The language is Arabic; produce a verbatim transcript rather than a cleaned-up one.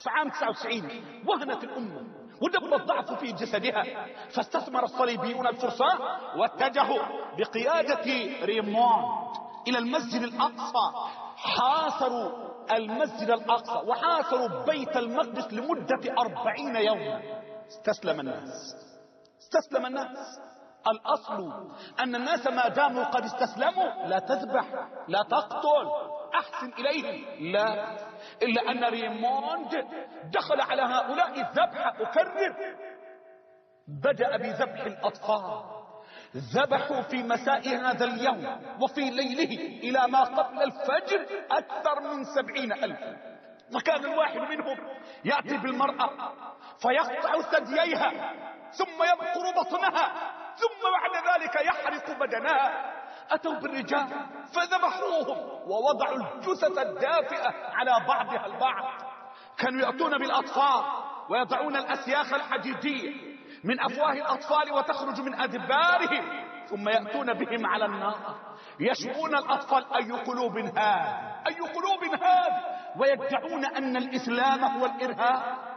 في عام تسعة وتسعين وهنت الأمة ودب الضعف في جسدها، فاستثمر الصليبيون الفرصة واتجهوا بقيادة ريموند إلى المسجد الأقصى. حاصروا المسجد الأقصى وحاصروا بيت المقدس لمدة أربعين يوما. استسلم الناس استسلم الناس. الأصل أن الناس ما داموا قد استسلموا لا تذبح لا تقتل أحسن إليهم، لا، إلا أن ريموند دخل على هؤلاء الذبح. أكرر، بدأ بذبح الأطفال. ذبحوا في مساء هذا اليوم وفي ليله إلى ما قبل الفجر أكثر من سبعين ألفا. وكان الواحد منهم يأتي بالمرأة فيقطع ثدييها ثم يبقر بطنها ثم بعد ذلك يحرق بدنها. أتوا بالرجال فذبحوهم ووضعوا الجثث الدافئة على بعضها البعض. كانوا يأتون بالأطفال ويضعون الأسياخ الحديدية من أفواه الأطفال وتخرج من أدبارهم، ثم يأتون بهم على النار يشبون الأطفال. أي قلوب هذه أي قلوب هذه ويدعون أن الإسلام هو الإرهاب.